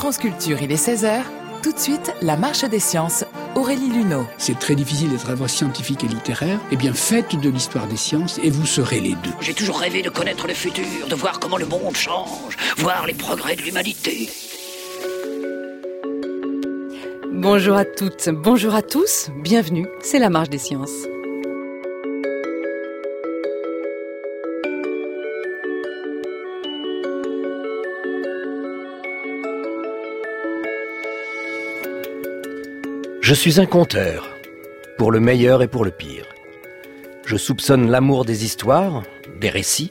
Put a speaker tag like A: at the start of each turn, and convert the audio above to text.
A: France Culture, il est 16h. Tout de suite, la marche des sciences. Aurélie Luneau.
B: C'est très difficile d'être à la fois scientifique et littéraire. Eh bien, faites de l'histoire des sciences et vous serez les deux.
C: J'ai toujours rêvé de connaître le futur, de voir comment le monde change, voir les progrès de l'humanité.
D: Bonjour à toutes, bonjour à tous, bienvenue, c'est la marche des sciences.
E: Je suis un conteur, pour le meilleur et pour le pire. Je soupçonne l'amour des histoires, des récits,